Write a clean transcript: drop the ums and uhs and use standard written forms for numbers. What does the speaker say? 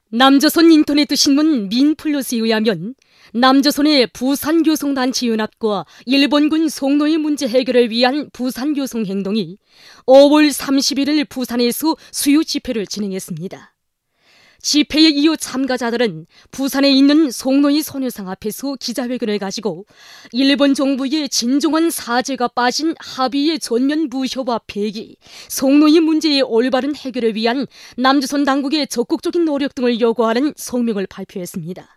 남조선 인터넷 신문 민플러스에 의하면 남조선의 부산교송단체연합과 일본군 송로의 문제 해결을 위한 부산교송행동이 5월 31일 부산에서 수요 집회를 진행했습니다. 집회의 이후 참가자들은 부산에 있는 송로의 소녀상 앞에서 기자회견을 가지고 일본 정부의 진정한 사죄가 빠진 합의의 전면 무효와 폐기, 송로의 문제의 올바른 해결을 위한 남조선 당국의 적극적인 노력 등을 요구하는 성명을 발표했습니다.